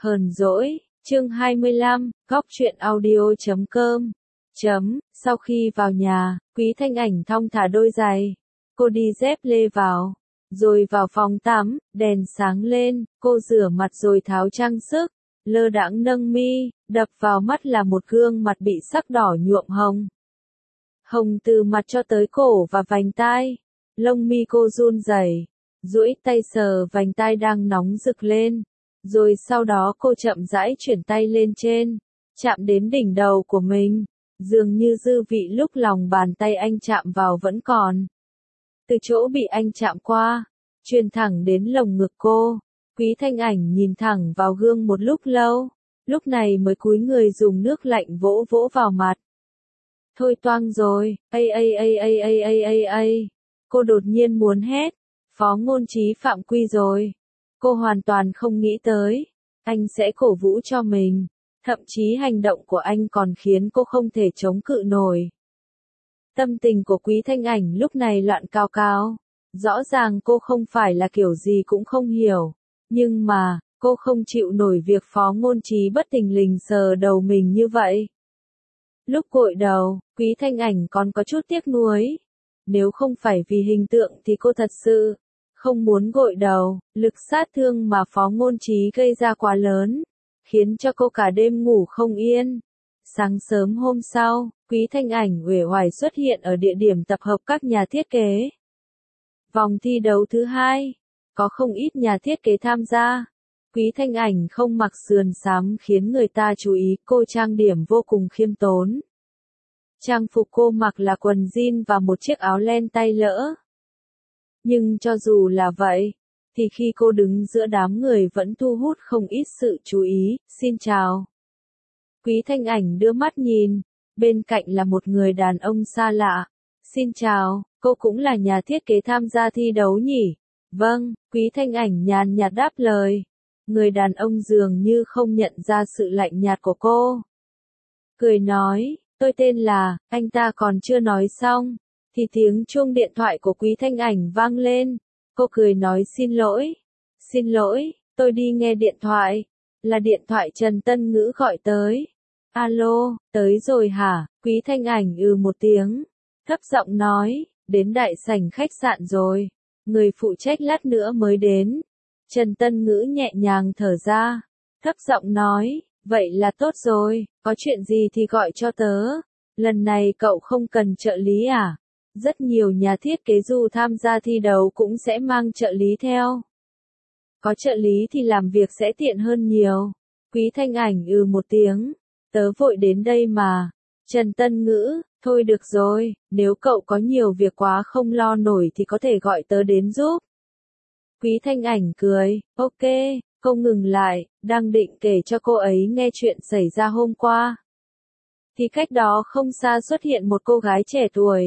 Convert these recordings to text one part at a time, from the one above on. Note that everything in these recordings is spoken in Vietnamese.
Hờn dỗi, chương 25, góc truyện audio.com. Sau khi vào nhà, Quý Thanh Ảnh thong thả đôi giày. Cô đi dép lê vào. Rồi vào phòng tắm, đèn sáng lên, cô rửa mặt rồi tháo trang sức. Lơ đãng nâng mi, đập vào mắt là một gương mặt bị sắc đỏ nhuộm hồng. Hồng từ mặt cho tới cổ và vành tai. Lông mi cô run rẩy, duỗi tay sờ vành tai đang nóng rực lên. Rồi sau đó cô chậm rãi chuyển tay lên trên, chạm đến đỉnh đầu của mình. Dường như dư vị lúc lòng bàn tay anh chạm vào vẫn còn. Từ chỗ bị anh chạm qua, truyền thẳng đến lồng ngực cô. Quý Thanh Ảnh nhìn thẳng vào gương một lúc lâu, lúc này mới cúi người dùng nước lạnh vỗ vỗ vào mặt. Thôi toang rồi, cô đột nhiên muốn hét, Phó Ngôn Trí phạm quy rồi. Cô hoàn toàn không nghĩ tới, anh sẽ cổ vũ cho mình, thậm chí hành động của anh còn khiến cô không thể chống cự nổi. Tâm tình của Quý Thanh Ảnh lúc này loạn cao cao, rõ ràng cô không phải là kiểu gì cũng không hiểu, nhưng mà, cô không chịu nổi việc Phó Ngôn Trí bất thình lình sờ đầu mình như vậy. Lúc gội đầu, Quý Thanh Ảnh còn có chút tiếc nuối. Nếu không phải vì hình tượng thì cô thật sự không muốn gội đầu, lực sát thương mà Phó Ngôn Trí gây ra quá lớn, khiến cho cô cả đêm ngủ không yên. Sáng sớm hôm sau, Quý Thanh Ảnh uể oải xuất hiện ở địa điểm tập hợp các nhà thiết kế. Vòng thi đấu thứ hai, có không ít nhà thiết kế tham gia. Quý Thanh Ảnh không mặc sườn xám khiến người ta chú ý, cô trang điểm vô cùng khiêm tốn. Trang phục cô mặc là quần jean và một chiếc áo len tay lỡ. Nhưng cho dù là vậy, thì khi cô đứng giữa đám người vẫn thu hút không ít sự chú ý. Xin chào. Quý Thanh Ảnh đưa mắt nhìn, bên cạnh là một người đàn ông xa lạ. Xin chào, cô cũng là nhà thiết kế tham gia thi đấu nhỉ? Vâng, Quý Thanh Ảnh nhàn nhạt đáp lời. Người đàn ông dường như không nhận ra sự lạnh nhạt của cô. Cười nói, tôi tên là, anh ta còn chưa nói xong, thì tiếng chuông điện thoại của Quý Thanh Ảnh vang lên. Cô cười nói xin lỗi, tôi đi nghe điện thoại, là điện thoại Trần Tân Ngữ gọi tới. Alo, tới rồi hả? Quý Thanh Ảnh một tiếng, thấp giọng nói, đến đại sảnh khách sạn rồi, người phụ trách lát nữa mới đến. Trần Tân Ngữ nhẹ nhàng thở ra, thấp giọng nói, vậy là tốt rồi, có chuyện gì thì gọi cho tớ. Lần này cậu không cần trợ lý à? Rất nhiều nhà thiết kế dù tham gia thi đấu cũng sẽ mang trợ lý theo. Có trợ lý thì làm việc sẽ tiện hơn nhiều. Quý Thanh Ảnh một tiếng, tớ vội đến đây mà. Trần Tân Ngữ, thôi được rồi, nếu cậu có nhiều việc quá không lo nổi thì có thể gọi tớ đến giúp. Quý Thanh Ảnh cười, ok, cô ngừng lại, đang định kể cho cô ấy nghe chuyện xảy ra hôm qua. Thì cách đó không xa xuất hiện một cô gái trẻ tuổi.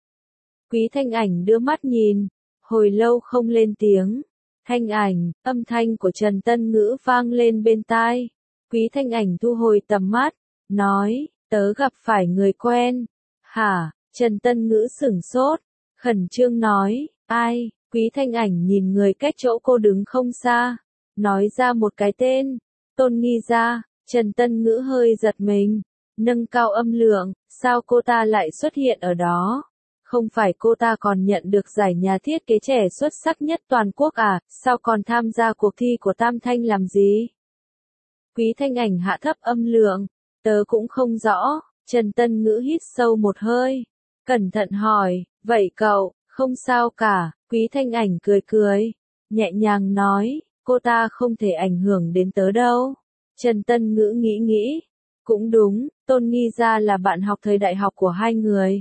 Quý Thanh Ảnh đưa mắt nhìn, hồi lâu không lên tiếng. Thanh Ảnh, âm thanh của Trần Tân Ngữ vang lên bên tai. Quý Thanh Ảnh thu hồi tầm mắt, nói, tớ gặp phải người quen. Hả? Trần Tân Ngữ sửng sốt, khẩn trương nói, ai? Quý Thanh Ảnh nhìn người cách chỗ cô đứng không xa, nói ra một cái tên, Tôn Nghi Gia. Trần Tân Ngữ hơi giật mình, nâng cao âm lượng, sao cô ta lại xuất hiện ở đó? Không phải cô ta còn nhận được giải nhà thiết kế trẻ xuất sắc nhất toàn quốc à, sao còn tham gia cuộc thi của Tam Thanh làm gì? Quý Thanh Ảnh hạ thấp âm lượng, tớ cũng không rõ. Trần Tân Ngữ hít sâu một hơi, cẩn thận hỏi, vậy cậu, không sao cả. Quý Thanh Ảnh cười, nhẹ nhàng nói, cô ta không thể ảnh hưởng đến tớ đâu. Trần Tân Ngữ nghĩ, cũng đúng, Tôn Nghi Gia là bạn học thời đại học của hai người.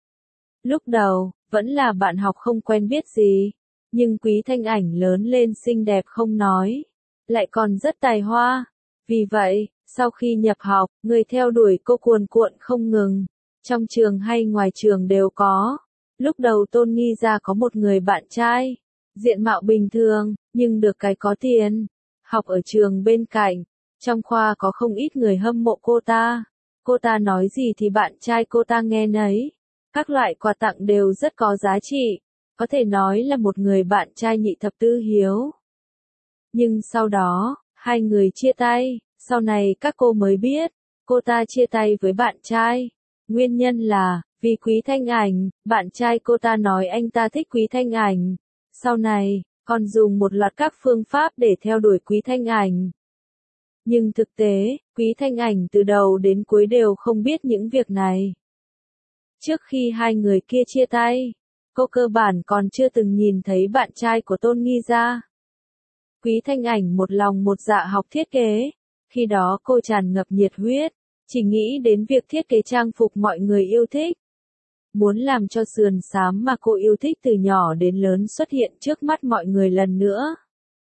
Lúc đầu, vẫn là bạn học không quen biết gì, nhưng Quý Thanh Ảnh lớn lên xinh đẹp không nói, lại còn rất tài hoa. Vì vậy, sau khi nhập học, người theo đuổi cô cuồn cuộn không ngừng, trong trường hay ngoài trường đều có. Lúc đầu Tôn Nghi Gia có một người bạn trai, diện mạo bình thường, nhưng được cái có tiền, học ở trường bên cạnh, trong khoa có không ít người hâm mộ cô ta. Cô ta nói gì thì bạn trai cô ta nghe nấy, các loại quà tặng đều rất có giá trị, có thể nói là một người bạn trai nhị thập tứ hiếu. Nhưng sau đó, Hai người chia tay, sau này các cô mới biết, cô ta chia tay với bạn trai. Nguyên nhân là, vì Quý Thanh Ảnh, bạn trai cô ta nói anh ta thích Quý Thanh Ảnh. Sau này, còn dùng một loạt các phương pháp để theo đuổi Quý Thanh Ảnh. Nhưng thực tế, Quý Thanh Ảnh từ đầu đến cuối đều không biết những việc này. Trước khi hai người kia chia tay, cô cơ bản còn chưa từng nhìn thấy bạn trai của Tôn Nghi Gia. Quý Thanh Ảnh một lòng một dạ học thiết kế, khi đó cô tràn ngập nhiệt huyết, chỉ nghĩ đến việc thiết kế trang phục mọi người yêu thích. Muốn làm cho sườn xám mà cô yêu thích từ nhỏ đến lớn xuất hiện trước mắt mọi người lần nữa.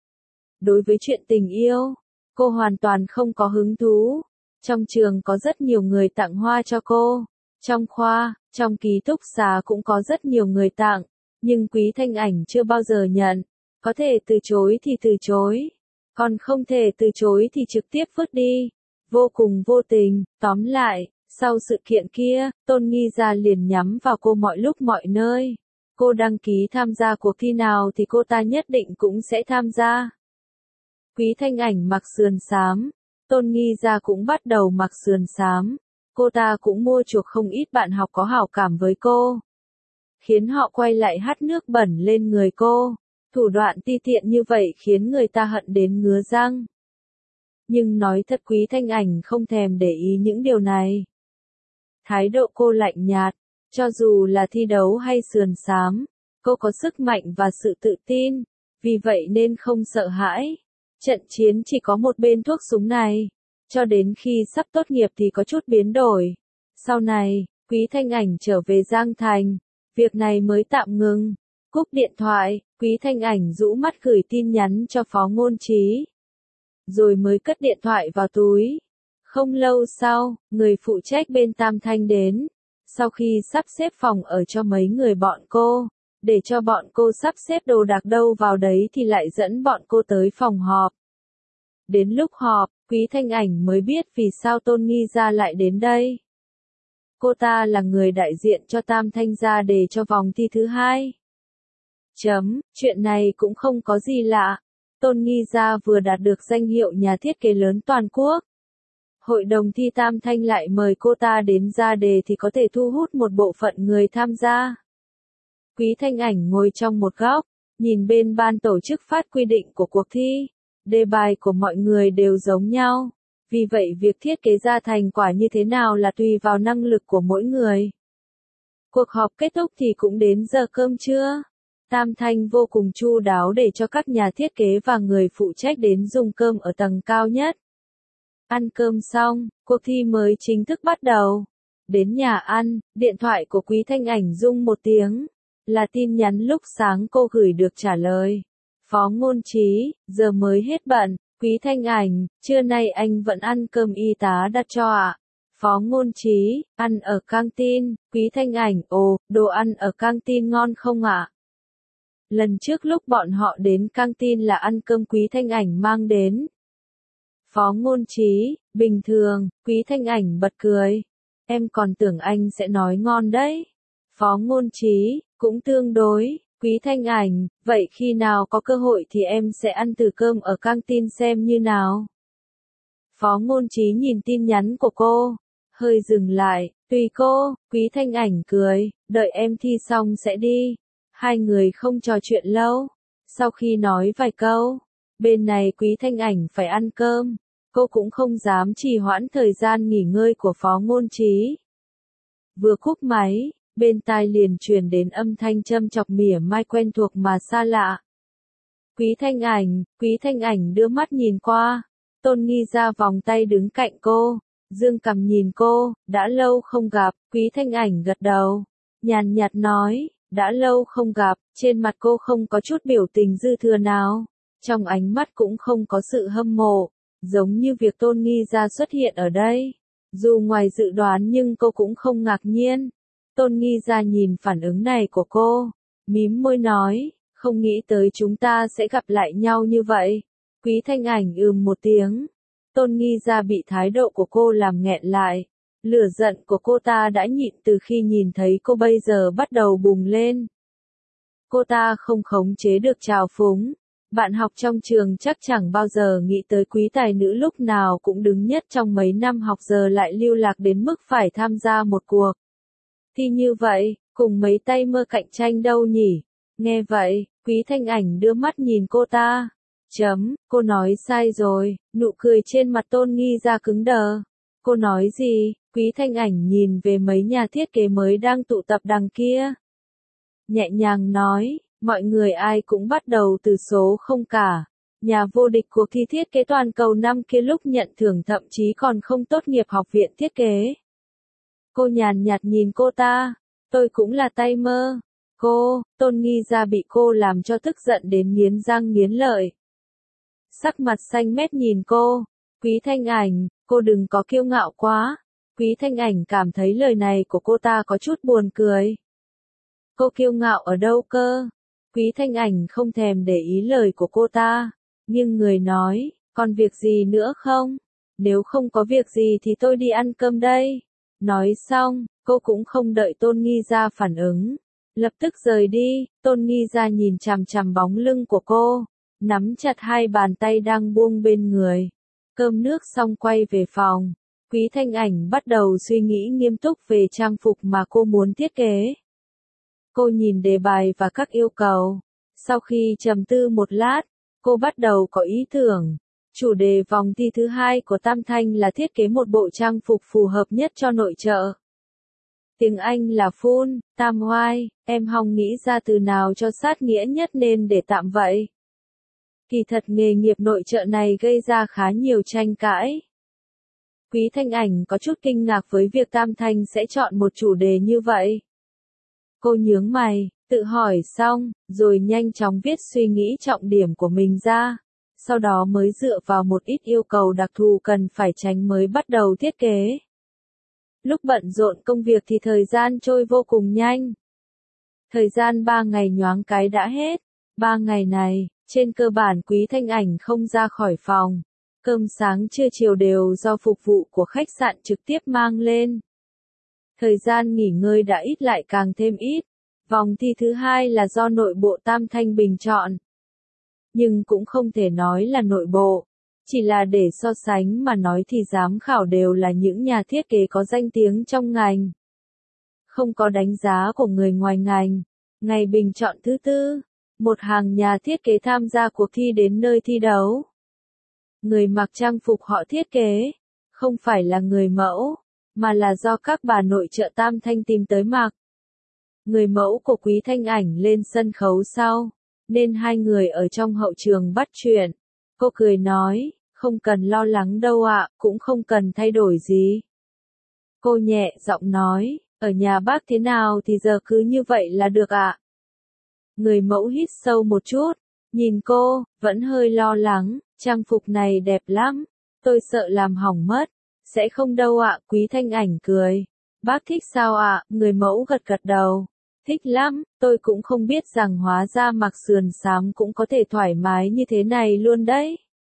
Đối với chuyện tình yêu, cô hoàn toàn không có hứng thú. Trong trường có rất nhiều người tặng hoa cho cô. Trong khoa, trong ký túc xá cũng có rất nhiều người tặng, nhưng Quý Thanh Ảnh chưa bao giờ nhận. Có thể từ chối thì từ chối, còn không thể từ chối thì trực tiếp vứt đi. Vô cùng vô tình, tóm lại, sau sự kiện kia, Tôn Nghi Gia liền nhắm vào cô mọi lúc mọi nơi. Cô đăng ký tham gia cuộc thi nào thì cô ta nhất định cũng sẽ tham gia. Quý Thanh Ảnh mặc sườn xám, Tôn Nghi Gia cũng bắt đầu mặc sườn xám. Cô ta cũng mua chuộc không ít bạn học có hảo cảm với cô, khiến họ quay lại hắt nước bẩn lên người cô. Thủ đoạn ti tiện như vậy khiến người ta hận đến ngứa răng. Nhưng nói thật Quý Thanh Ảnh không thèm để ý những điều này. Thái độ cô lạnh nhạt, cho dù là thi đấu hay sườn xám, cô có sức mạnh và sự tự tin, vì vậy nên không sợ hãi. Trận chiến chỉ có một bên thuốc súng này, cho đến khi sắp tốt nghiệp thì có chút biến đổi. Sau này, Quý Thanh Ảnh trở về Giang Thành, việc này mới tạm ngừng. Cúp điện thoại, Quý Thanh Ảnh rũ mắt gửi tin nhắn cho Phó Ngôn Trí, rồi mới cất điện thoại vào túi. Không lâu sau, người phụ trách bên Tam Thanh đến. Sau khi sắp xếp phòng ở cho mấy người bọn cô, để cho bọn cô sắp xếp đồ đạc đâu vào đấy thì lại dẫn bọn cô tới phòng họp. Đến lúc họp, Quý Thanh Ảnh mới biết vì sao Tôn Nghi Gia lại đến đây. Cô ta là người đại diện cho Tam Thanh gia để cho vòng thi thứ 2. Chuyện này cũng không có gì lạ. Tôn Nghi Gia vừa đạt được danh hiệu nhà thiết kế lớn toàn quốc. Hội đồng thi Tam Thanh lại mời cô ta đến ra đề thì có thể thu hút một bộ phận người tham gia. Quý Thanh Ảnh ngồi trong một góc, nhìn bên ban tổ chức phát quy định của cuộc thi. Đề bài của mọi người đều giống nhau. Vì vậy việc thiết kế ra thành quả như thế nào là tùy vào năng lực của mỗi người. Cuộc họp kết thúc thì cũng đến giờ cơm trưa. Tam Thanh vô cùng chu đáo để cho các nhà thiết kế và người phụ trách đến dùng cơm ở tầng cao nhất. Ăn cơm xong, cuộc thi mới chính thức bắt đầu. Đến nhà ăn, điện thoại của Quý Thanh Ảnh rung một tiếng. Là tin nhắn lúc sáng cô gửi được trả lời. Phó Ngôn Trí, giờ mới hết bận. Quý Thanh Ảnh, trưa nay anh vẫn ăn cơm y tá đặt cho ạ. Phó Ngôn Trí, ăn ở căng tin. Quý Thanh Ảnh, ồ, đồ ăn ở căng tin ngon không ạ? Lần trước lúc bọn họ đến căng tin là ăn cơm Quý Thanh Ảnh mang đến. Phó Ngôn Trí, bình thường. Quý Thanh Ảnh bật cười. Em còn tưởng anh sẽ nói ngon đấy. Phó Ngôn Trí, cũng tương đối. Quý Thanh Ảnh, vậy khi nào có cơ hội thì em sẽ ăn thử cơm ở căng tin xem như nào. Phó Ngôn Trí nhìn tin nhắn của cô, hơi dừng lại, tùy cô. Quý Thanh Ảnh cười, đợi em thi xong sẽ đi. Hai người không trò chuyện lâu. Sau khi nói vài câu, bên này Quý Thanh Ảnh phải ăn cơm, cô cũng không dám trì hoãn thời gian nghỉ ngơi của Phó Ngôn Trí. Vừa cúp máy, bên tai liền truyền đến âm thanh châm chọc mỉa mai quen thuộc mà xa lạ. Quý Thanh Ảnh đưa mắt nhìn qua. Tôn Nghi Gia vòng tay đứng cạnh cô, dương cằm nhìn cô, đã lâu không gặp. Quý Thanh Ảnh gật đầu, nhàn nhạt nói, đã lâu không gặp. Trên mặt cô không có chút biểu tình dư thừa nào, trong ánh mắt cũng không có sự hâm mộ, giống như việc Tôn Nghi Gia xuất hiện ở đây. Dù ngoài dự đoán nhưng cô cũng không ngạc nhiên. Tôn Nghi Gia nhìn phản ứng này của cô, mím môi nói, không nghĩ tới chúng ta sẽ gặp lại nhau như vậy. Quý Thanh Ảnh một tiếng. Tôn Nghi Gia bị thái độ của cô làm nghẹn lại. Lửa giận của cô ta đã nhịn từ khi nhìn thấy cô bây giờ bắt đầu bùng lên. Cô ta không khống chế được trào phúng. Bạn học trong trường chắc chẳng bao giờ nghĩ tới quý tài nữ lúc nào cũng đứng nhất trong mấy năm học giờ lại lưu lạc đến mức phải tham gia một cuộc thi như vậy, cùng mấy tay mơ cạnh tranh đâu nhỉ? Nghe vậy, Quý Thanh Ảnh đưa mắt nhìn cô ta. Cô nói sai rồi, nụ cười trên mặt Tôn Nghi Gia cứng đờ. Cô nói gì? Quý Thanh Ảnh nhìn về mấy nhà thiết kế mới đang tụ tập đằng kia. Nhẹ nhàng nói, mọi người ai cũng bắt đầu từ số không cả. Nhà vô địch cuộc thi thiết kế toàn cầu năm kia lúc nhận thưởng thậm chí còn không tốt nghiệp học viện thiết kế. Cô nhàn nhạt nhìn cô ta, tôi cũng là tay mơ. Tôn Nghi Gia bị cô làm cho tức giận đến nghiến răng nghiến lợi. Sắc mặt xanh mét nhìn cô, Quý Thanh Ảnh, cô đừng có kiêu ngạo quá. Quý Thanh Ảnh cảm thấy lời này của cô ta có chút buồn cười. Cô kiêu ngạo ở đâu cơ? Quý Thanh Ảnh không thèm để ý lời của cô ta, nhưng người nói, còn việc gì nữa không? Nếu không có việc gì thì tôi đi ăn cơm đây. Nói xong, cô cũng không đợi Tôn Nghi Gia phản ứng, lập tức rời đi. Tôn Nghi Gia nhìn chằm chằm bóng lưng của cô, nắm chặt hai bàn tay đang buông bên người. Cơm nước xong quay về phòng, Quý Thanh Ảnh bắt đầu suy nghĩ nghiêm túc về trang phục mà cô muốn thiết kế. Cô nhìn đề bài và các yêu cầu. Sau khi trầm tư một lát, cô bắt đầu có ý tưởng. Chủ đề vòng thi thứ 2 của Tam Thanh là thiết kế một bộ trang phục phù hợp nhất cho nội trợ. Tiếng Anh là full, tam oai, em hòng nghĩ ra từ nào cho sát nghĩa nhất nên để tạm vậy. Kỳ thật nghề nghiệp nội trợ này gây ra khá nhiều tranh cãi. Quý Thanh Ảnh có chút kinh ngạc với việc Tam Thanh sẽ chọn một chủ đề như vậy. Cô nhướng mày, tự hỏi xong, rồi nhanh chóng viết suy nghĩ trọng điểm của mình ra. Sau đó mới dựa vào một ít yêu cầu đặc thù cần phải tránh mới bắt đầu thiết kế. Lúc bận rộn công việc thì thời gian trôi vô cùng nhanh. Thời gian 3 ngày nhoáng cái đã hết. 3 ngày này, trên cơ bản Quý Thanh Ảnh không ra khỏi phòng. Cơm sáng trưa chiều đều do phục vụ của khách sạn trực tiếp mang lên. Thời gian nghỉ ngơi đã ít lại càng thêm ít. Vòng thi thứ 2 là do nội bộ Tam Thanh bình chọn. Nhưng cũng không thể nói là nội bộ. Chỉ là để so sánh mà nói thì giám khảo đều là những nhà thiết kế có danh tiếng trong ngành. Không có đánh giá của người ngoài ngành. Ngày bình chọn thứ 4, một hàng nhà thiết kế tham gia cuộc thi đến nơi thi đấu. Người mặc trang phục họ thiết kế, không phải là người mẫu, mà là do các bà nội trợ Tam Thanh tìm tới mặc. Người mẫu của Quý Thanh Ảnh lên sân khấu sau, nên hai người ở trong hậu trường bắt chuyện. Cô cười nói, không cần lo lắng đâu ạ, cũng không cần thay đổi gì. Cô nhẹ giọng nói, ở nhà bác thế nào thì giờ cứ như vậy là được ạ. Người mẫu hít sâu một chút, nhìn cô, vẫn hơi lo lắng, trang phục này đẹp lắm, tôi sợ làm hỏng mất. Sẽ không đâu ạ, Quý Thanh Ảnh cười. Bác thích sao ạ? Người mẫu gật gật đầu. Thích lắm, tôi cũng không biết rằng hóa ra mặc sườn xám cũng có thể thoải mái như thế này luôn đấy.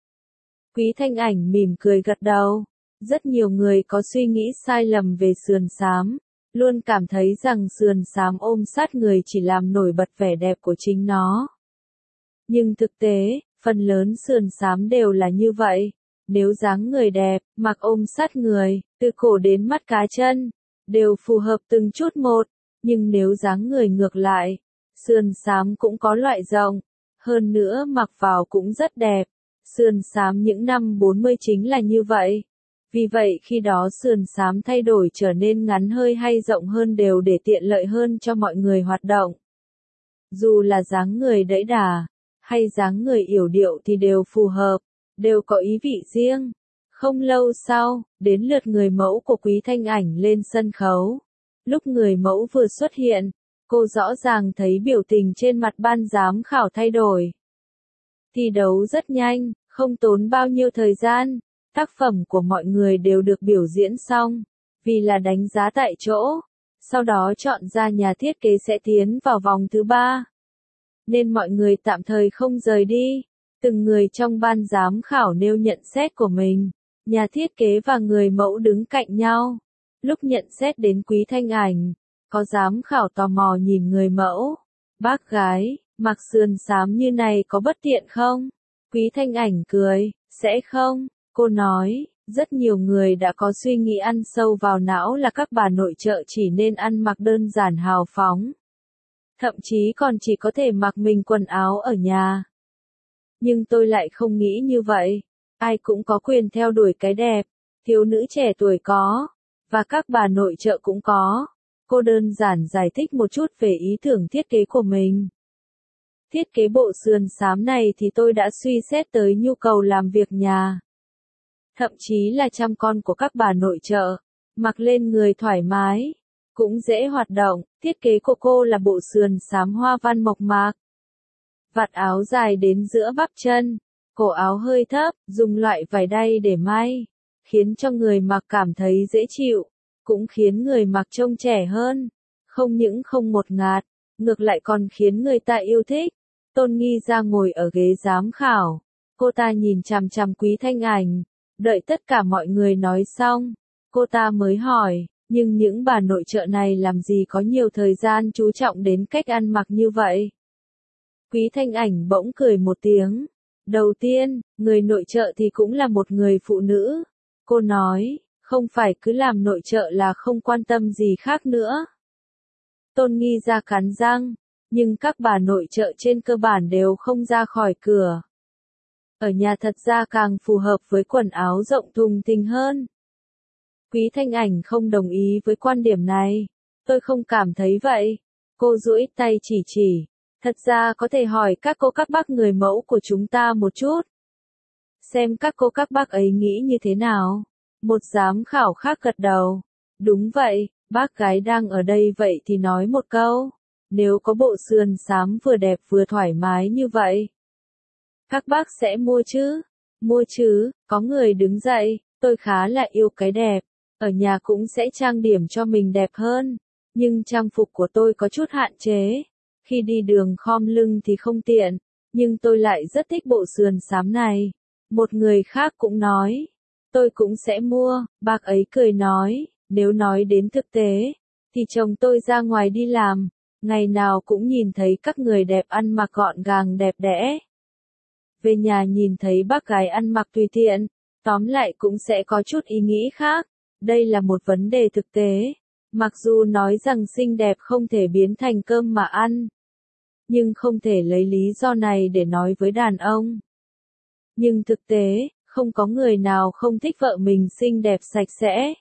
Quý Thanh Ảnh mỉm cười gật đầu. Rất nhiều người có suy nghĩ sai lầm về sườn xám, luôn cảm thấy rằng sườn xám ôm sát người chỉ làm nổi bật vẻ đẹp của chính nó. Nhưng thực tế, phần lớn sườn xám đều là như vậy. Nếu dáng người đẹp, mặc ôm sát người, từ cổ đến mắt cá chân, đều phù hợp từng chút một. Nhưng nếu dáng người ngược lại, sườn xám cũng có loại rộng, hơn nữa mặc vào cũng rất đẹp. Sườn xám những năm 40 chính là như vậy. Vì vậy khi đó sườn xám thay đổi trở nên ngắn hơi hay rộng hơn đều để tiện lợi hơn cho mọi người hoạt động. Dù là dáng người đẫy đà, hay dáng người yểu điệu thì đều phù hợp, đều có ý vị riêng. Không lâu sau, đến lượt người mẫu của Quý Thanh Ảnh lên sân khấu. Lúc người mẫu vừa xuất hiện, cô rõ ràng thấy biểu tình trên mặt ban giám khảo thay đổi. Thi đấu rất nhanh, không tốn bao nhiêu thời gian, tác phẩm của mọi người đều được biểu diễn xong, vì là đánh giá tại chỗ, sau đó chọn ra nhà thiết kế sẽ tiến vào vòng thứ 3. Nên mọi người tạm thời không rời đi, từng người trong ban giám khảo nêu nhận xét của mình, nhà thiết kế và người mẫu đứng cạnh nhau. Lúc nhận xét đến Quý Thanh Ảnh, có giám khảo tò mò nhìn người mẫu. Bác gái, Mặc sườn xám như này có bất tiện không? Quý Thanh Ảnh cười, sẽ không, cô nói, rất nhiều người đã có suy nghĩ ăn sâu vào não là các bà nội trợ chỉ nên ăn mặc đơn giản hào phóng. Thậm chí còn chỉ có thể mặc mình quần áo ở nhà. Nhưng tôi lại không nghĩ như vậy. Ai cũng có quyền theo đuổi cái đẹp, thiếu nữ trẻ tuổi có, và các bà nội trợ cũng có. Cô đơn giản giải thích một chút về ý tưởng thiết kế của mình. Thiết kế bộ sườn xám này thì tôi đã suy xét tới nhu cầu làm việc nhà. Thậm chí là chăm con của các bà nội trợ, mặc lên người thoải mái, cũng dễ hoạt động. Thiết kế của cô là bộ sườn xám hoa văn mộc mạc. Vạt áo dài đến giữa bắp chân, cổ áo hơi thấp, dùng loại vải đay để may, khiến cho người mặc cảm thấy dễ chịu, cũng khiến người mặc trông trẻ hơn. Không những không ngột ngạt, ngược lại còn khiến người ta yêu thích. Tôn Nghi ra ngồi ở ghế giám khảo. Cô ta nhìn chằm chằm Quý Thanh Ảnh. Đợi tất cả mọi người nói xong, cô ta mới hỏi, nhưng những bà nội trợ này làm gì có nhiều thời gian chú trọng đến cách ăn mặc như vậy? Quý Thanh Ảnh bỗng cười một tiếng. Đầu tiên, người nội trợ thì cũng là một người phụ nữ. Cô nói, không phải cứ làm nội trợ là không quan tâm gì khác nữa. Tôn Nghi ra cắn răng, nhưng các bà nội trợ trên cơ bản đều không ra khỏi cửa. Ở nhà thật ra càng phù hợp với quần áo rộng thùng thình hơn. Quý Thanh Ảnh không đồng ý với quan điểm này. Tôi không cảm thấy vậy. Cô duỗi tay chỉ. Thật ra có thể hỏi các cô các bác người mẫu của chúng ta một chút. Xem các cô các bác ấy nghĩ như thế nào. Một giám khảo khác gật đầu. Đúng vậy, bác gái đang ở đây vậy thì nói một câu. Nếu có bộ sườn xám vừa đẹp vừa thoải mái như vậy, các bác sẽ mua chứ? Mua chứ, có người đứng dậy, tôi khá là yêu cái đẹp. Ở nhà cũng sẽ trang điểm cho mình đẹp hơn. Nhưng trang phục của tôi có chút hạn chế. Khi đi đường khom lưng thì không tiện. Nhưng tôi lại rất thích bộ sườn xám này. Một người khác cũng nói. Tôi cũng sẽ mua. Bác ấy cười nói. Nếu nói đến thực tế, thì chồng tôi ra ngoài đi làm. Ngày nào cũng nhìn thấy các người đẹp ăn mặc gọn gàng đẹp đẽ. Về nhà nhìn thấy bác gái ăn mặc tùy tiện, tóm lại cũng sẽ có chút ý nghĩ khác. Đây là một vấn đề thực tế. Mặc dù nói rằng xinh đẹp không thể biến thành cơm mà ăn, nhưng không thể lấy lý do này để nói với đàn ông. Nhưng thực tế, không có người nào không thích vợ mình xinh đẹp sạch sẽ.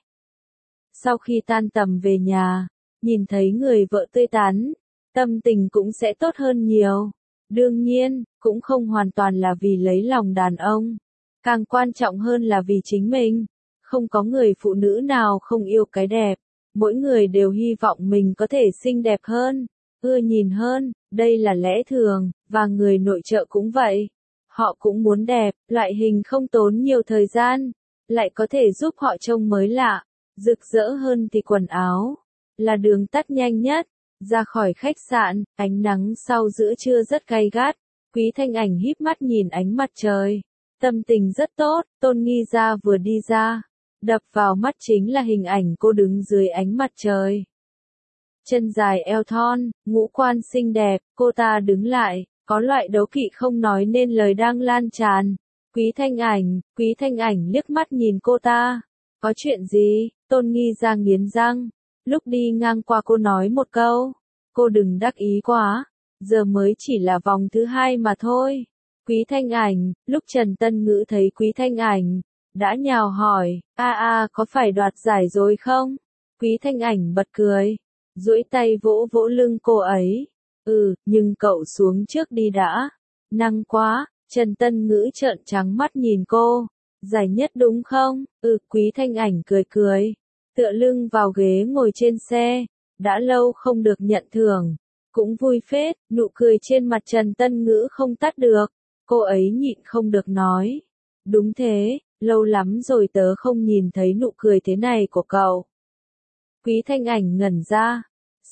Sau khi tan tầm về nhà, nhìn thấy người vợ tươi tắn, tâm tình cũng sẽ tốt hơn nhiều. Đương nhiên, cũng không hoàn toàn là vì lấy lòng đàn ông. Càng quan trọng hơn là vì chính mình. Không có người phụ nữ nào không yêu cái đẹp. Mỗi người đều hy vọng mình có thể xinh đẹp hơn, ưa nhìn hơn. Đây là lẽ thường, và người nội trợ cũng vậy. Họ cũng muốn đẹp, loại hình không tốn nhiều thời gian, lại có thể giúp họ trông mới lạ, rực rỡ hơn thì quần áo là đường tắt nhanh nhất. Ra khỏi khách sạn, ánh nắng sau giữa trưa rất gay gắt. Quý Thanh Ảnh híp mắt nhìn ánh mặt trời. Tâm tình rất tốt. Tôn Nghi ra vừa đi ra. Đập vào mắt chính là hình ảnh cô đứng dưới ánh mặt trời. Chân dài eo thon, ngũ quan xinh đẹp, cô ta đứng lại, có loại đố kỵ không nói nên lời đang lan tràn. Quý Thanh Ảnh liếc mắt nhìn cô ta. Có chuyện gì? Tôn Nghi ra nghiến răng. Lúc đi ngang qua cô nói một câu. Cô đừng đắc ý quá. Giờ mới chỉ là vòng thứ 2 mà thôi. Quý Thanh Ảnh, lúc Trần Tân Ngữ thấy Quý Thanh Ảnh, đã nhào hỏi, có phải đoạt giải rồi không? Quý Thanh Ảnh bật cười, duỗi tay vỗ vỗ lưng cô ấy. Nhưng cậu xuống trước đi đã. Năng quá. Trần Tân Ngữ trợn trắng mắt nhìn cô. Giải nhất đúng không? Quý Thanh Ảnh cười. Tựa lưng vào ghế ngồi trên xe. Đã lâu không được nhận thưởng. Cũng vui phết, nụ cười trên mặt Trần Tân Ngữ không tắt được. Cô ấy nhịn không được nói. Đúng thế, lâu lắm rồi tớ không nhìn thấy nụ cười thế này của cậu. Quý Thanh Ảnh ngẩn ra.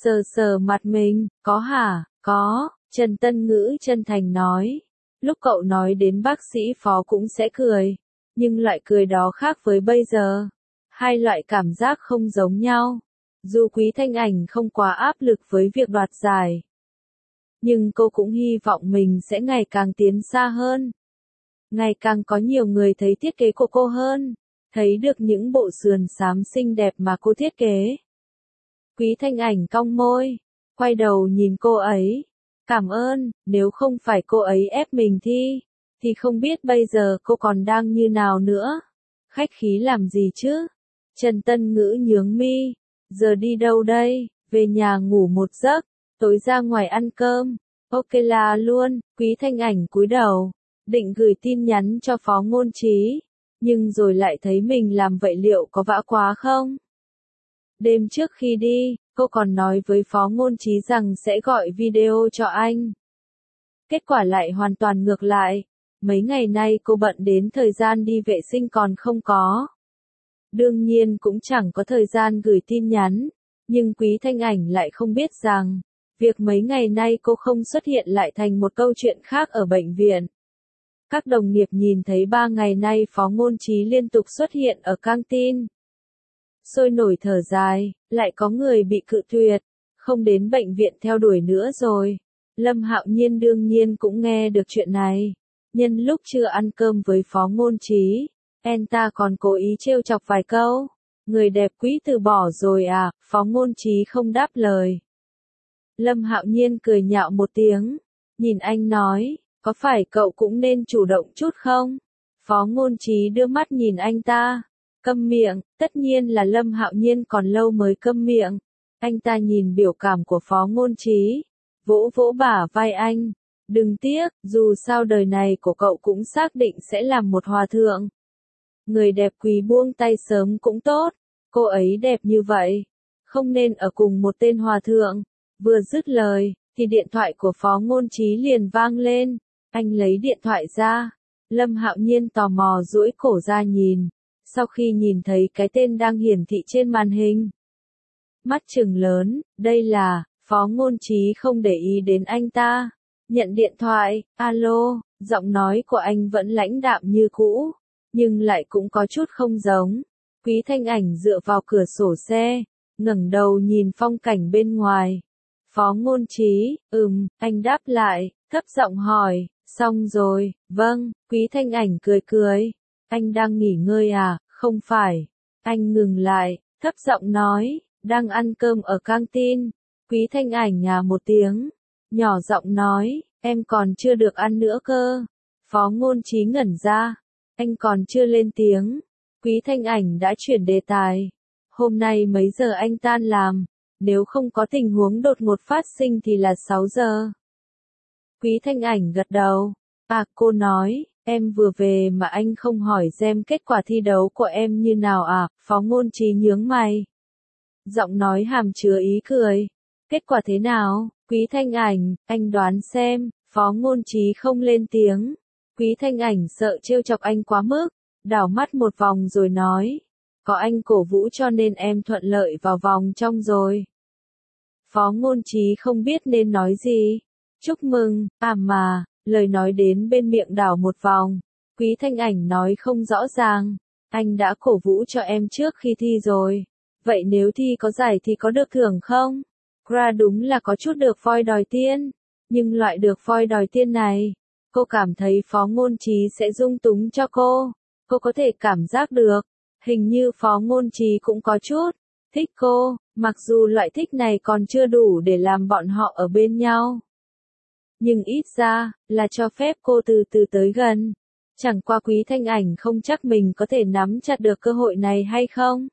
Sờ mặt mình, có hả? Có, Trần Tân Ngữ chân thành nói. Lúc cậu nói đến bác sĩ phó cũng sẽ cười. Nhưng loại cười đó khác với bây giờ. Hai loại cảm giác không giống nhau. Dù Quý Thanh Ảnh không quá áp lực với việc đoạt giải, Nhưng cô cũng hy vọng mình sẽ ngày càng tiến xa hơn. Ngày càng có nhiều người thấy thiết kế của cô hơn, thấy được những bộ sườn xám xinh đẹp mà cô thiết kế. Quý Thanh Ảnh cong môi, quay đầu nhìn cô ấy. Cảm ơn, nếu không phải cô ấy ép mình thi, thì không biết bây giờ cô còn đang như nào nữa. Khách khí làm gì chứ? Trần Tân Ngữ nhướng mi, giờ đi đâu đây? Về nhà ngủ một giấc, tối ra ngoài ăn cơm. Ok là luôn, Quý Thanh Ảnh cúi đầu, định gửi tin nhắn cho Phó Ngôn Trí, nhưng rồi lại thấy mình làm vậy liệu có vã quá không? Đêm trước khi đi, cô còn nói với Phó Ngôn Trí rằng sẽ gọi video cho anh. Kết quả lại hoàn toàn ngược lại. Mấy ngày nay cô bận đến thời gian đi vệ sinh còn không có. Đương nhiên cũng chẳng có thời gian gửi tin nhắn, nhưng Quý Thanh Ảnh lại không biết rằng, việc mấy ngày nay cô không xuất hiện lại thành một câu chuyện khác ở bệnh viện. Các đồng nghiệp nhìn thấy 3 ngày nay Phó Ngôn Trí liên tục xuất hiện ở căng tin. Sôi nổi thở dài, lại có người bị cự tuyệt, không đến bệnh viện theo đuổi nữa rồi. Lâm Hạo Nhiên đương nhiên cũng nghe được chuyện này. Nhân lúc chưa ăn cơm với Phó Ngôn Trí, anh ta còn cố ý trêu chọc vài câu. Người đẹp Quý từ bỏ rồi à? Phó Ngôn Trí không đáp lời. Lâm Hạo Nhiên cười nhạo một tiếng, nhìn anh nói, có phải cậu cũng nên chủ động chút không? Phó Ngôn Trí đưa mắt nhìn anh ta, câm miệng. Tất nhiên là Lâm Hạo Nhiên còn lâu mới câm miệng. Anh ta nhìn biểu cảm của Phó Ngôn Trí, vỗ vỗ bả vai anh. Đừng tiếc, dù sao đời này của cậu cũng xác định sẽ làm một hòa thượng. Người đẹp Quý buông tay sớm cũng tốt, cô ấy đẹp như vậy, không nên ở cùng một tên hòa thượng. Vừa dứt lời, thì điện thoại của Phó Ngôn Trí liền vang lên. Anh lấy điện thoại ra. Lâm Hạo Nhiên tò mò duỗi cổ ra nhìn. Sau khi nhìn thấy cái tên đang hiển thị trên màn hình, mắt trừng lớn, đây là, Phó Ngôn Trí không để ý đến anh ta. Nhận điện thoại, alo, giọng nói của anh vẫn lãnh đạm như cũ, nhưng lại cũng có chút không giống. Quý Thanh Ảnh dựa vào cửa sổ xe, ngẩng đầu nhìn phong cảnh bên ngoài. Phó Ngôn Trí, anh đáp lại, thấp giọng hỏi, xong rồi, vâng, Quý Thanh Ảnh cười cười. Anh đang nghỉ ngơi à, không phải. Anh ngừng lại, thấp giọng nói, đang ăn cơm ở căng tin. Quý Thanh Ảnh một tiếng, nhỏ giọng nói, em còn chưa được ăn nữa cơ. Phó Ngôn Trí ngẩn ra, anh còn chưa lên tiếng. Quý Thanh Ảnh đã chuyển đề tài. Hôm nay mấy giờ anh tan làm? Nếu không có tình huống đột ngột phát sinh thì là 6 giờ. Quý Thanh Ảnh gật đầu. À, cô nói, em vừa về mà anh không hỏi xem kết quả thi đấu của em như nào à? Phó Ngôn Trí nhướng mày. Giọng nói hàm chứa ý cười. Kết quả thế nào? Quý Thanh Ảnh, anh đoán xem. Phó Ngôn Trí không lên tiếng. Quý Thanh Ảnh sợ trêu chọc anh quá mức, đảo mắt một vòng rồi nói, có anh cổ vũ cho nên em thuận lợi vào vòng trong rồi. Phó Ngôn Trí không biết nên nói gì. Chúc mừng, mà, lời nói đến bên miệng đảo một vòng. Quý Thanh Ảnh nói không rõ ràng, anh đã cổ vũ cho em trước khi thi rồi. Vậy nếu thi có giải thì có được thưởng không? Ra đúng là có chút được voi đòi tiên, nhưng loại được voi đòi tiên này, cô cảm thấy Phó Ngôn Trí sẽ dung túng cho cô. Cô có thể cảm giác được, hình như Phó Ngôn Trí cũng có chút thích cô, mặc dù loại thích này còn chưa đủ để làm bọn họ ở bên nhau. Nhưng ít ra, là cho phép cô từ từ tới gần. Chẳng qua Quý Thanh Ảnh không chắc mình có thể nắm chặt được cơ hội này hay không.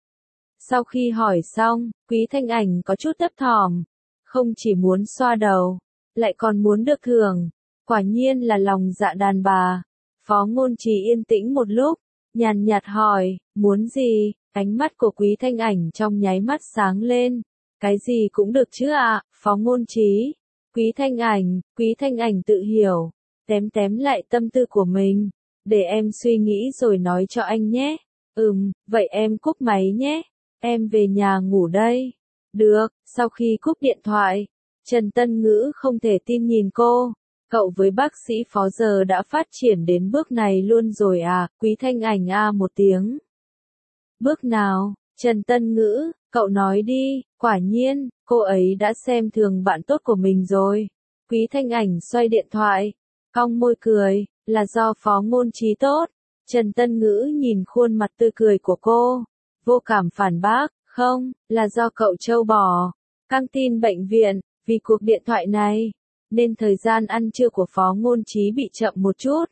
Sau khi hỏi xong, Quý Thanh Ảnh có chút thấp thỏm. Không chỉ muốn xoa đầu, lại còn muốn được thưởng. Quả nhiên là lòng dạ đàn bà. Phó Ngôn Trí yên tĩnh một lúc, nhàn nhạt hỏi, muốn gì? Ánh mắt của Quý Thanh Ảnh trong nháy mắt sáng lên. Cái gì cũng được chứ ạ, Phó Ngôn Trí. Quý Thanh Ảnh tự hiểu, tém lại tâm tư của mình. Để em suy nghĩ rồi nói cho anh nhé. Vậy em cúp máy nhé. Em về nhà ngủ đây. Được, sau khi cúp điện thoại, Trần Tân Ngữ không thể tin nhìn cô. Cậu với bác sĩ Phó giờ đã phát triển đến bước này luôn rồi à? Quý Thanh Ảnh một tiếng. Bước nào? Trần Tân Ngữ, cậu nói đi. Quả nhiên, cô ấy đã xem thường bạn tốt của mình rồi. Quý Thanh Ảnh xoay điện thoại, cong môi cười, là do Phó Ngôn Chí tốt. Trần Tân Ngữ nhìn khuôn mặt tươi cười của cô, vô cảm phản bác, không, là do cậu trâu bò. Căng tin bệnh viện, vì cuộc điện thoại này, nên thời gian ăn trưa của Phó Ngôn Chí bị chậm một chút.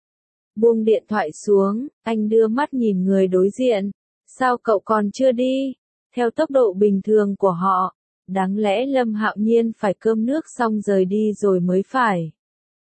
Buông điện thoại xuống, anh đưa mắt nhìn người đối diện. Sao cậu còn chưa đi? Theo tốc độ bình thường của họ, đáng lẽ Lâm Hạo Nhiên phải cơm nước xong rời đi rồi mới phải.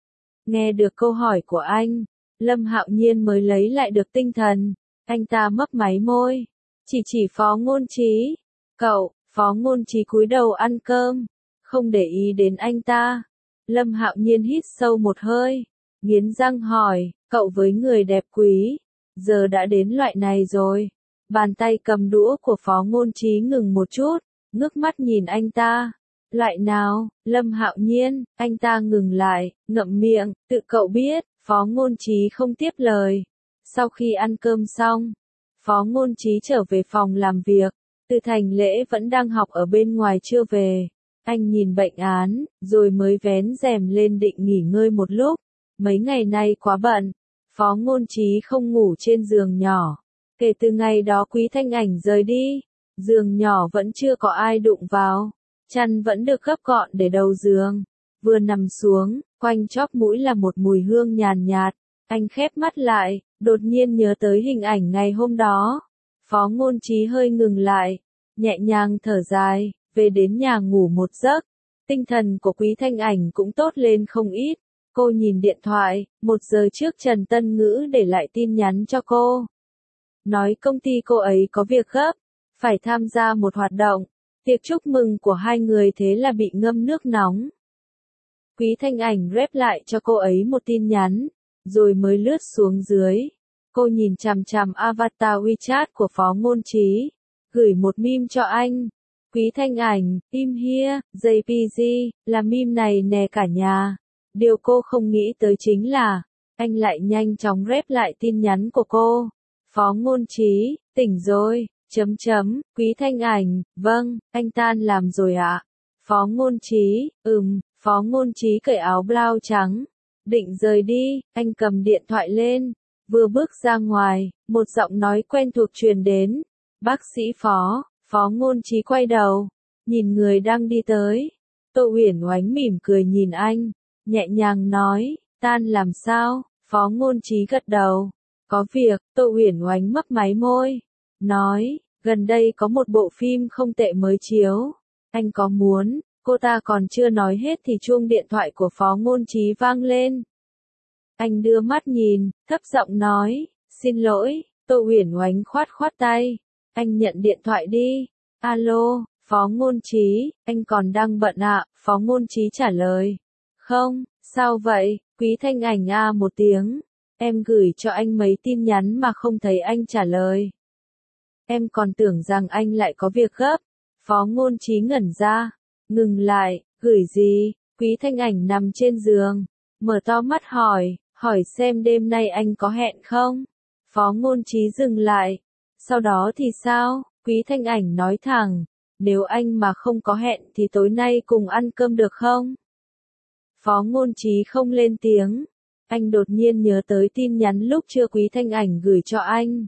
Nghe được câu hỏi của anh, Lâm Hạo Nhiên mới lấy lại được tinh thần. Anh ta mấp máy môi, chỉ Phó Ngôn Chí. Cậu, Phó Ngôn Chí cúi đầu ăn cơm, không để ý đến anh ta. Lâm Hạo Nhiên hít sâu một hơi, nghiến răng hỏi, cậu với người đẹp quý, giờ đã đến loại này rồi. Bàn tay cầm đũa của Phó Ngôn Chí ngừng một chút, ngước mắt nhìn anh ta. Loại nào, Lâm Hạo Nhiên, anh ta ngừng lại, ngậm miệng, tự cậu biết. Phó Ngôn Chí không tiếp lời. Sau khi ăn cơm xong, Phó Ngôn Chí trở về phòng làm việc. Từ Thành Lễ vẫn đang học ở bên ngoài chưa về. Anh nhìn bệnh án, rồi mới vén rèm lên định nghỉ ngơi một lúc. Mấy ngày nay quá bận, Phó Ngôn Chí không ngủ trên giường nhỏ. Kể từ ngày đó Quý Thanh Ảnh rời đi, giường nhỏ vẫn chưa có ai đụng vào. Chăn vẫn được gấp gọn để đầu giường. Vừa nằm xuống, quanh chóp mũi là một mùi hương nhàn nhạt. Anh khép mắt lại, đột nhiên nhớ tới hình ảnh ngày hôm đó. Phó Ngôn Chí hơi ngừng lại, nhẹ nhàng thở dài, về đến nhà ngủ một giấc. Tinh thần của Quý Thanh Ảnh cũng tốt lên không ít. Cô nhìn điện thoại, 1 giờ trước Trần Tân Ngữ để lại tin nhắn cho cô. Nói công ty cô ấy có việc gấp, phải tham gia một hoạt động. Tiệc chúc mừng của hai người thế là bị ngâm nước nóng. Quý Thanh Ảnh rep lại cho cô ấy một tin nhắn, rồi mới lướt xuống dưới. Cô nhìn chằm chằm avatar WeChat của Phó Ngôn Chí, gửi một meme cho anh. Quý Thanh Ảnh, im here, JPG, là meme này nè cả nhà. Điều cô không nghĩ tới chính là, anh lại nhanh chóng rep lại tin nhắn của cô. Phó Ngôn Chí, tỉnh rồi, Quý Thanh Ảnh, vâng, anh tan làm rồi ạ. Phó Ngôn Chí, Phó Ngôn Chí cởi áo blau trắng, định rời đi, anh cầm điện thoại lên, vừa bước ra ngoài, một giọng nói quen thuộc truyền đến. Bác sĩ Phó. Phó Ngôn Chí quay đầu, nhìn người đang đi tới. Tô Uyển Oánh mỉm cười nhìn anh, nhẹ nhàng nói, tan làm sao? Phó Ngôn Chí gật đầu, có việc. Tô Uyển Oánh mấp máy môi, nói, gần đây có một bộ phim không tệ mới chiếu, anh có muốn? Cô ta còn chưa nói hết thì chuông điện thoại của Phó Ngôn Chí vang lên. Anh đưa mắt nhìn, thấp giọng nói, xin lỗi. Tô Uyển Oánh khoát khoát tay, anh nhận điện thoại đi. Alo, Phó Ngôn Chí, anh còn đang bận ạ? Phó Ngôn Chí trả lời. Không, sao vậy? Quý Thanh Ảnh một tiếng. Em gửi cho anh mấy tin nhắn mà không thấy anh trả lời. Em còn tưởng rằng anh lại có việc gấp. Phó Ngôn Chí ngẩn ra, ngừng lại, gửi gì? Quý Thanh Ảnh nằm trên giường, mở to mắt hỏi xem đêm nay anh có hẹn không? Phó Ngôn Chí dừng lại. Sau đó thì sao? Quý Thanh Ảnh nói thẳng, nếu anh mà không có hẹn thì tối nay cùng ăn cơm được không? Phó Ngôn Chí không lên tiếng. Anh đột nhiên nhớ tới tin nhắn lúc trưa Quý Thanh Ảnh gửi cho anh.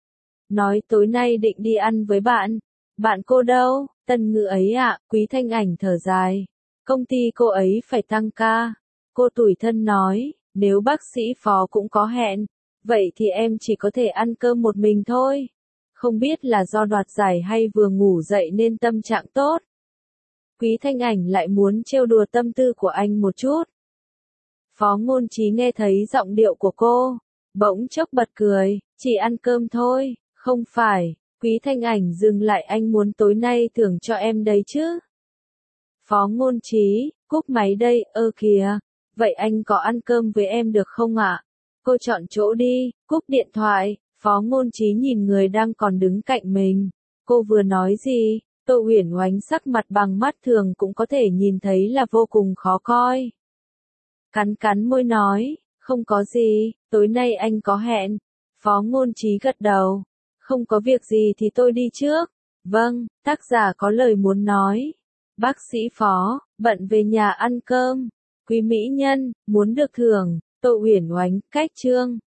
Nói tối nay định đi ăn với bạn. Bạn cô đâu? Tân Ngữ ấy ạ. Quý Thanh Ảnh thở dài. Công ty cô ấy phải tăng ca. Cô tủi thân nói, nếu bác sĩ Phó cũng có hẹn, vậy thì em chỉ có thể ăn cơm một mình thôi. Không biết là do đoạt giải hay vừa ngủ dậy nên tâm trạng tốt. Quý Thanh Ảnh lại muốn trêu đùa tâm tư của anh một chút. Phó Ngôn Chí nghe thấy giọng điệu của cô, bỗng chốc bật cười, chỉ ăn cơm thôi, không phải. Quý Thanh Ảnh dừng lại, anh muốn tối nay thưởng cho em đấy chứ. Phó Ngôn Chí, cúp máy đây, kìa, vậy anh có ăn cơm với em được không ạ? Cô chọn chỗ đi, cúp điện thoại. Phó Ngôn Chí nhìn người đang còn đứng cạnh mình. Cô vừa nói gì? Tô Uyển Oánh sắc mặt bằng mắt thường cũng có thể nhìn thấy là vô cùng khó coi. Cắn môi nói, không có gì, tối nay anh có hẹn. Phó Ngôn Chí gật đầu. Không có việc gì thì tôi đi trước. Vâng, tác giả có lời muốn nói. Bác sĩ Phó, bận về nhà ăn cơm. quý mỹ nhân, muốn được thưởng, Tô Uyển Oánh, cách chương.